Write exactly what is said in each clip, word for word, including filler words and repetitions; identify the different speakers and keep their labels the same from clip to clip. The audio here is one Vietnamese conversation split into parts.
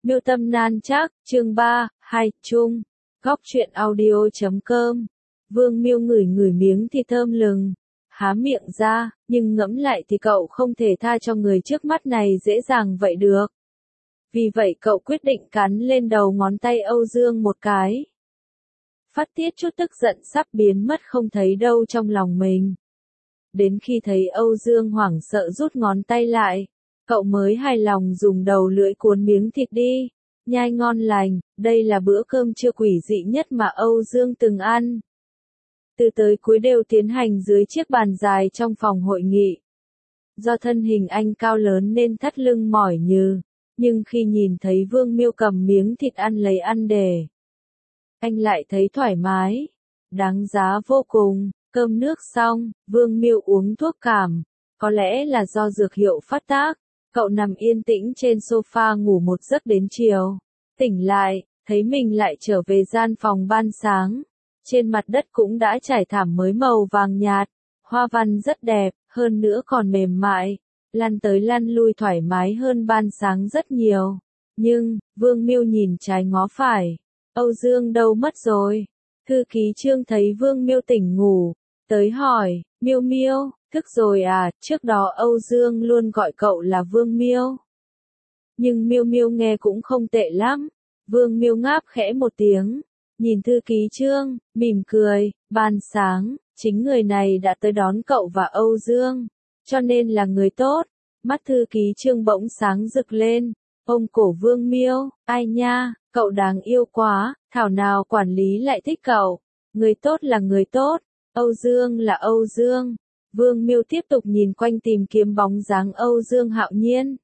Speaker 1: Miêu tâm nan trác, chương ba, hai, chung. Góc truyện audio chấm com. Vương Miêu ngửi ngửi miếng thịt thơm lừng, há miệng ra, nhưng ngẫm lại thì cậu không thể tha cho người trước mắt này dễ dàng vậy được. Vì vậy cậu quyết định cắn lên đầu ngón tay Âu Dương một cái. Phát tiết chút tức giận sắp biến mất không thấy đâu trong lòng mình. Đến khi thấy Âu Dương hoảng sợ rút ngón tay lại, cậu mới hài lòng dùng đầu lưỡi cuốn miếng thịt đi, nhai ngon lành, đây là bữa cơm trưa quỷ dị nhất mà Âu Dương từng ăn. Từ tới cuối đều tiến hành dưới chiếc bàn dài trong phòng hội nghị. Do thân hình anh cao lớn nên thắt lưng mỏi nhừ, nhưng khi nhìn thấy Vương Miêu cầm miếng thịt ăn lấy ăn để, anh lại thấy thoải mái, đáng giá vô cùng. Cơm nước xong, Vương Miêu uống thuốc cảm, có lẽ là do dược hiệu phát tác, cậu nằm yên tĩnh trên sofa ngủ một giấc đến chiều. Tỉnh lại, thấy mình lại trở về gian phòng ban sáng. Trên mặt đất cũng đã trải thảm mới màu vàng nhạt, hoa văn rất đẹp, hơn nữa còn mềm mại, lăn tới lăn lui thoải mái hơn ban sáng rất nhiều. Nhưng, Vương Miêu nhìn trái ngó phải, Âu Dương đâu mất rồi? Thư ký Trương thấy Vương Miêu tỉnh ngủ, tới hỏi, Miêu Miêu, thức rồi à? Trước đó Âu Dương luôn gọi cậu là Vương Miêu. Nhưng Miêu Miêu nghe cũng không tệ lắm. Vương Miêu ngáp khẽ một tiếng, nhìn thư ký Trương, mỉm cười, ban sáng, chính người này đã tới đón cậu và Âu Dương, cho nên là người tốt. Mắt thư ký Trương bỗng sáng rực lên, ôm cổ Vương Miêu, ai nha, cậu đáng yêu quá, thảo nào quản lý lại thích cậu. Người tốt là người tốt, Âu Dương là Âu Dương. Vương Miêu tiếp tục nhìn quanh tìm kiếm bóng dáng Âu Dương Hạo Nhiên.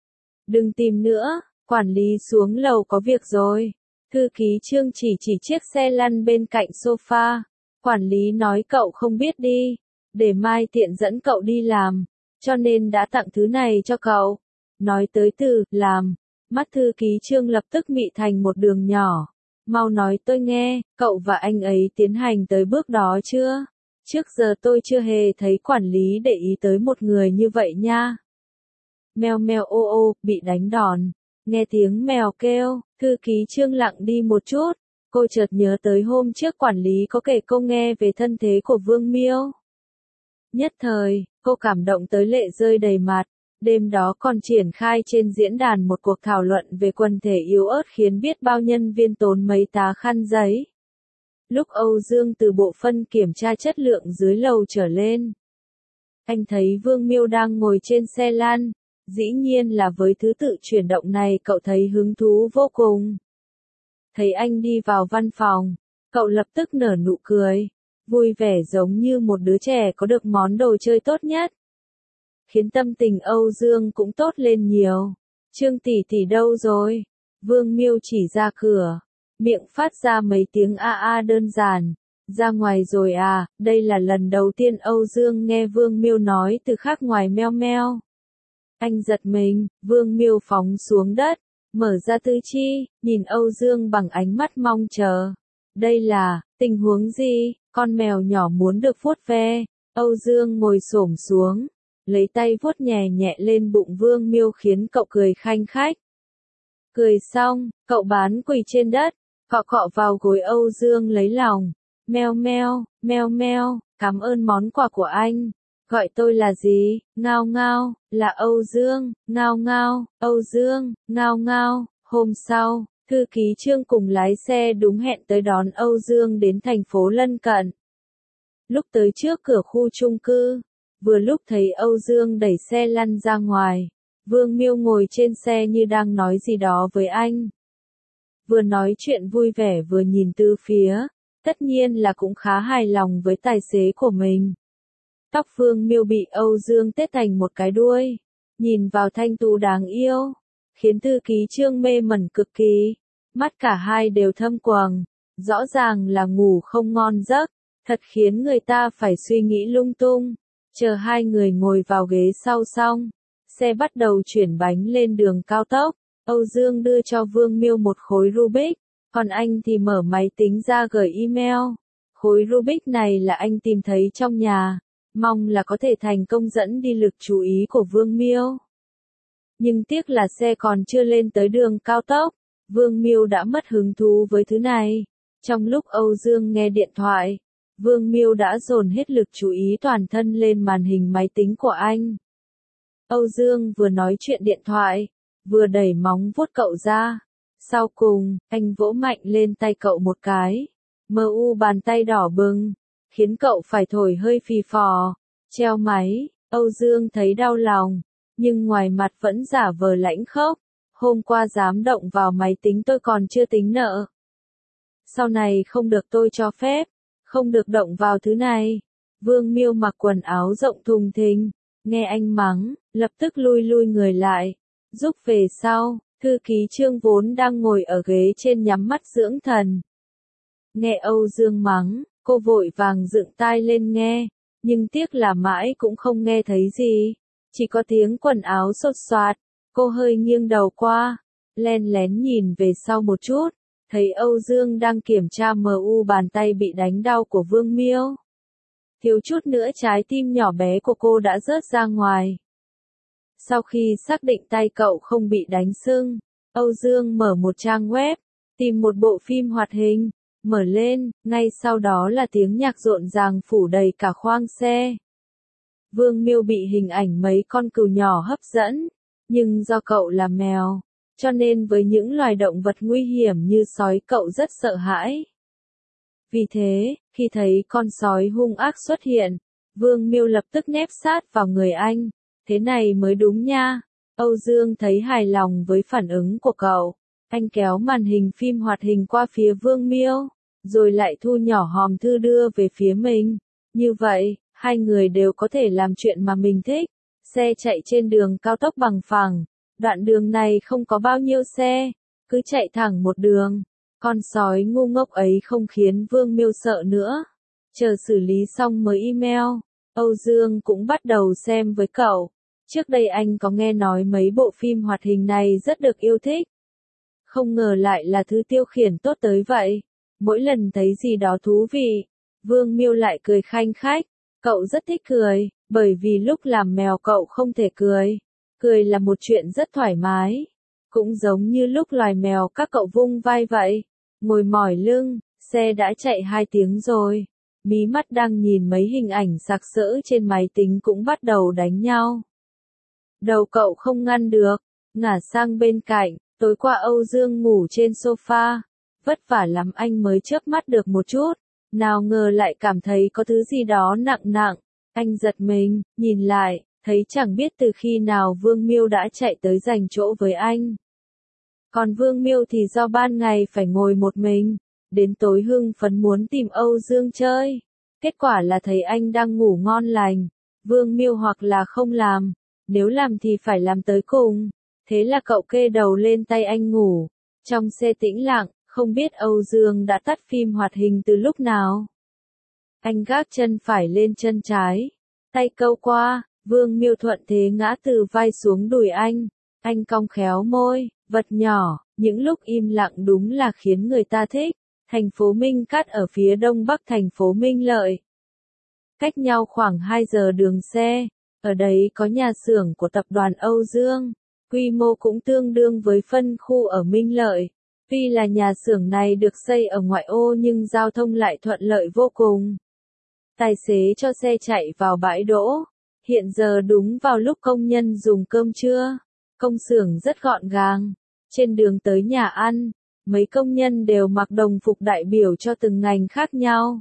Speaker 1: Đừng tìm nữa, quản lý xuống lầu có việc rồi. Thư ký Trương chỉ chỉ chiếc xe lăn bên cạnh sofa. Quản lý nói cậu không biết đi, để mai tiện dẫn cậu đi làm, cho nên đã tặng thứ này cho cậu. Nói tới từ làm, mắt thư ký Trương lập tức mị thành một đường nhỏ. Mau nói tôi nghe, cậu và anh ấy tiến hành tới bước đó chưa? Trước giờ tôi chưa hề thấy quản lý để ý tới một người như vậy nha. Mèo mèo ô ô, bị đánh đòn. Nghe tiếng mèo kêu, thư ký Trương lặng đi một chút. Cô chợt nhớ tới hôm trước quản lý có kể cô nghe về thân thế của Vương Miêu. Nhất thời, cô cảm động tới lệ rơi đầy mặt. Đêm đó còn triển khai trên diễn đàn một cuộc thảo luận về quần thể yếu ớt khiến biết bao nhân viên tốn mấy tá khăn giấy. Lúc Âu Dương từ bộ phận kiểm tra chất lượng dưới lầu trở lên, anh thấy Vương Miêu đang ngồi trên xe lăn. Dĩ nhiên là với thứ tự chuyển động này cậu thấy hứng thú vô cùng. Thấy anh đi vào văn phòng, cậu lập tức nở nụ cười, vui vẻ giống như một đứa trẻ có được món đồ chơi tốt nhất. Khiến tâm tình Âu Dương cũng tốt lên nhiều. Trương tỷ tỷ đâu rồi? Vương Miêu chỉ ra cửa, miệng phát ra mấy tiếng a a đơn giản. Ra ngoài rồi à? Đây là lần đầu tiên Âu Dương nghe Vương Miêu nói từ khác ngoài meo meo. Anh giật mình, Vương Miêu phóng xuống đất, mở ra tư chi, nhìn Âu Dương bằng ánh mắt mong chờ. Đây là, tình huống gì? Con mèo nhỏ muốn được vuốt ve. Âu Dương ngồi xổm xuống, lấy tay vuốt nhẹ nhẹ lên bụng Vương Miêu khiến cậu cười khanh khách. Cười xong, cậu bán quỳ trên đất, cọ cọ vào gối Âu Dương lấy lòng. Meo meo, meo meo, cảm ơn món quà của anh. Gọi tôi là gì? Ngao ngao, là Âu Dương. Ngao ngao, Âu Dương, ngao ngao. Hôm sau, thư ký Trương cùng lái xe đúng hẹn tới đón Âu Dương đến thành phố lân cận. Lúc tới trước cửa khu chung cư, vừa lúc thấy Âu Dương đẩy xe lăn ra ngoài, Vương Miêu ngồi trên xe như đang nói gì đó với anh. Vừa nói chuyện vui vẻ vừa nhìn từ phía, tất nhiên là cũng khá hài lòng với tài xế của mình. Tóc Vương Miêu bị Âu Dương tết thành một cái đuôi, nhìn vào thanh tú đáng yêu, khiến thư ký Trương mê mẩn cực kỳ. Mắt cả hai đều thâm quầng, rõ ràng là ngủ không ngon giấc, thật khiến người ta phải suy nghĩ lung tung. Chờ hai người ngồi vào ghế sau xong, xe bắt đầu chuyển bánh lên đường cao tốc. Âu Dương đưa cho Vương Miêu một khối Rubik, còn anh thì mở máy tính ra gửi email. Khối Rubik này là anh tìm thấy trong nhà, mong là có thể thành công dẫn đi lực chú ý của Vương Miêu. Nhưng tiếc là xe còn chưa lên tới đường cao tốc, Vương Miêu đã mất hứng thú với thứ này. Trong lúc Âu Dương nghe điện thoại, Vương Miêu đã dồn hết lực chú ý toàn thân lên màn hình máy tính của anh. Âu Dương vừa nói chuyện điện thoại, vừa đẩy móng vuốt cậu ra. Sau cùng, anh vỗ mạnh lên tay cậu một cái. Mờ u bàn tay đỏ bừng, khiến cậu phải thổi hơi phì phò. Treo máy, Âu Dương thấy đau lòng, nhưng ngoài mặt vẫn giả vờ lãnh khốc. Hôm qua dám động vào máy tính tôi còn chưa tính nợ. Sau này không được tôi cho phép, không được động vào thứ này. Vương Miêu mặc quần áo rộng thùng thình, nghe anh mắng, lập tức lui lui người lại. Rút về sau, thư ký Trương vốn đang ngồi ở ghế trên nhắm mắt dưỡng thần. Nghe Âu Dương mắng, cô vội vàng dựng tai lên nghe, nhưng tiếc là mãi cũng không nghe thấy gì. Chỉ có tiếng quần áo xột xoạt, cô hơi nghiêng đầu qua, len lén nhìn về sau một chút, thấy Âu Dương đang kiểm tra em u bàn tay bị đánh đau của Vương Miêu. Thiếu chút nữa trái tim nhỏ bé của cô đã rớt ra ngoài. Sau khi xác định tay cậu không bị đánh sưng, Âu Dương mở một trang web, tìm một bộ phim hoạt hình, mở lên, ngay sau đó là tiếng nhạc rộn ràng phủ đầy cả khoang xe. Vương Miêu bị hình ảnh mấy con cừu nhỏ hấp dẫn, nhưng do cậu là mèo, cho nên với những loài động vật nguy hiểm như sói cậu rất sợ hãi. Vì thế, khi thấy con sói hung ác xuất hiện, Vương Miêu lập tức nép sát vào người anh. Thế này mới đúng nha. Âu Dương thấy hài lòng với phản ứng của cậu. Anh kéo màn hình phim hoạt hình qua phía Vương Miêu, rồi lại thu nhỏ hòm thư đưa về phía mình. Như vậy, hai người đều có thể làm chuyện mà mình thích. Xe chạy trên đường cao tốc bằng phẳng. Đoạn đường này không có bao nhiêu xe, cứ chạy thẳng một đường. Con sói ngu ngốc ấy không khiến Vương Miêu sợ nữa. Chờ xử lý xong mới email, Âu Dương cũng bắt đầu xem với cậu. Trước đây anh có nghe nói mấy bộ phim hoạt hình này rất được yêu thích. Không ngờ lại là thứ tiêu khiển tốt tới vậy. Mỗi lần thấy gì đó thú vị, Vương Miêu lại cười khanh khách. Cậu rất thích cười, bởi vì lúc làm mèo cậu không thể cười. Cười là một chuyện rất thoải mái. Cũng giống như lúc loài mèo các cậu vung vai vậy. Ngồi mỏi lưng, xe đã chạy hai tiếng rồi. Mí mắt đang nhìn mấy hình ảnh sặc sỡ trên máy tính cũng bắt đầu đánh nhau. Đầu cậu không ngăn được, ngả sang bên cạnh, tối qua Âu Dương ngủ trên sofa. Vất vả lắm anh mới chớp mắt được một chút. Nào ngờ lại cảm thấy có thứ gì đó nặng nặng. Anh giật mình, nhìn lại, thấy chẳng biết từ khi nào Vương Miêu đã chạy tới giành chỗ với anh. Còn Vương Miêu thì do ban ngày phải ngồi một mình, đến tối hưng phấn muốn tìm Âu Dương chơi. Kết quả là thấy anh đang ngủ ngon lành. Vương Miêu hoặc là không làm, nếu làm thì phải làm tới cùng. Thế là cậu kê đầu lên tay anh ngủ. Trong xe tĩnh lặng, không biết Âu Dương đã tắt phim hoạt hình từ lúc nào. Anh gác chân phải lên chân trái, tay câu qua, Vương Miêu thuận thế ngã từ vai xuống đùi anh. Anh cong khéo môi, vật nhỏ, những lúc im lặng đúng là khiến người ta thích. Thành phố Minh Cát ở phía đông bắc thành phố Minh Lợi. Cách nhau khoảng hai giờ đường xe, ở đấy có nhà xưởng của tập đoàn Âu Dương. Quy mô cũng tương đương với phân khu ở Minh Lợi. Tuy là nhà xưởng này được xây ở ngoại ô nhưng giao thông lại thuận lợi vô cùng. Tài xế cho xe chạy vào bãi đỗ. Hiện giờ đúng vào lúc công nhân dùng cơm trưa. Công xưởng rất gọn gàng. Trên đường tới nhà ăn, mấy công nhân đều mặc đồng phục đại biểu cho từng ngành khác nhau.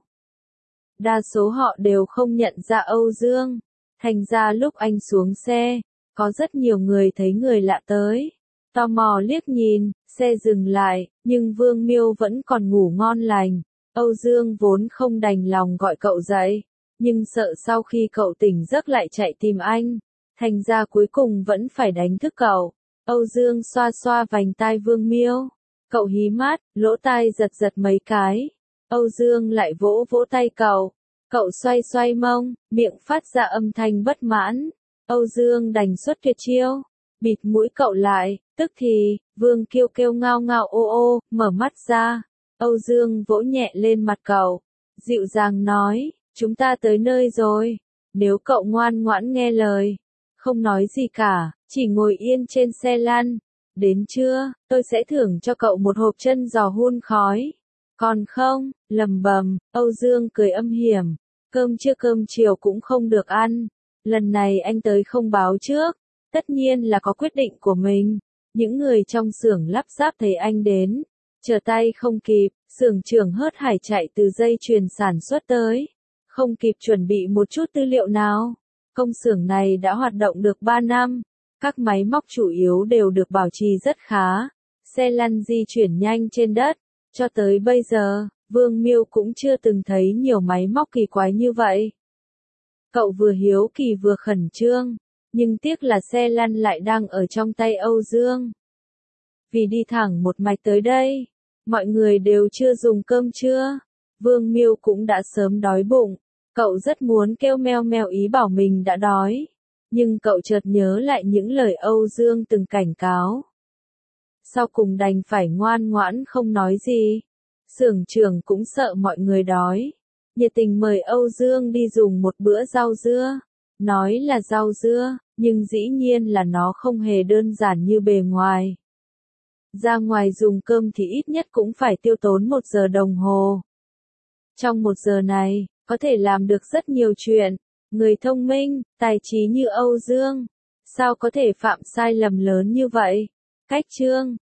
Speaker 1: Đa số họ đều không nhận ra Âu Dương. Thành ra lúc anh xuống xe, có rất nhiều người thấy người lạ tới. Tò mò liếc nhìn, xe dừng lại, nhưng Vương Miêu vẫn còn ngủ ngon lành. Âu Dương vốn không đành lòng gọi cậu dậy, nhưng sợ sau khi cậu tỉnh giấc lại chạy tìm anh. Thành ra cuối cùng vẫn phải đánh thức cậu. Âu Dương xoa xoa vành tai Vương Miêu. Cậu hí mắt, lỗ tai giật giật mấy cái. Âu Dương lại vỗ vỗ tay cậu. Cậu xoay xoay mông, miệng phát ra âm thanh bất mãn. Âu Dương đành xuất tuyệt chiêu. Bịt mũi cậu lại, tức thì, Vương Kiêu kêu ngao ngao ô ô, mở mắt ra. Âu Dương vỗ nhẹ lên mặt cậu. Dịu dàng nói, chúng ta tới nơi rồi. Nếu cậu ngoan ngoãn nghe lời, không nói gì cả, chỉ ngồi yên trên xe lăn. Đến trưa, tôi sẽ thưởng cho cậu một hộp chân giò hun khói. Còn không, lầm bầm, Âu Dương cười âm hiểm. Cơm trưa cơm chiều cũng không được ăn. Lần này anh tới không báo trước. Tất nhiên là có quyết định của mình. Những người trong xưởng lắp ráp thấy anh đến. Trở tay không kịp, xưởng trưởng hớt hải chạy từ dây chuyền sản xuất tới. Không kịp chuẩn bị một chút tư liệu nào. Công xưởng này đã hoạt động được ba năm. Các máy móc chủ yếu đều được bảo trì rất khá. Xe lăn di chuyển nhanh trên đất. Cho tới bây giờ, Vương Miêu cũng chưa từng thấy nhiều máy móc kỳ quái như vậy. Cậu vừa hiếu kỳ vừa khẩn trương, nhưng tiếc là xe lăn lại đang ở trong tay Âu Dương. Vì đi thẳng một mạch tới đây, mọi người đều chưa dùng cơm trưa. Vương Miêu cũng đã sớm đói bụng. Cậu rất muốn kêu meo meo ý bảo mình đã đói. Nhưng cậu chợt nhớ lại những lời Âu Dương từng cảnh cáo. Sau cùng đành phải ngoan ngoãn không nói gì. Xưởng trưởng cũng sợ mọi người đói. Nhiệt tình mời Âu Dương đi dùng một bữa rau dưa. Nói là rau dưa, nhưng dĩ nhiên là nó không hề đơn giản như bề ngoài. Ra ngoài dùng cơm thì ít nhất cũng phải tiêu tốn một giờ đồng hồ. Trong một giờ này, có thể làm được rất nhiều chuyện. Người thông minh, tài trí như Âu Dương, sao có thể phạm sai lầm lớn như vậy? Cách chương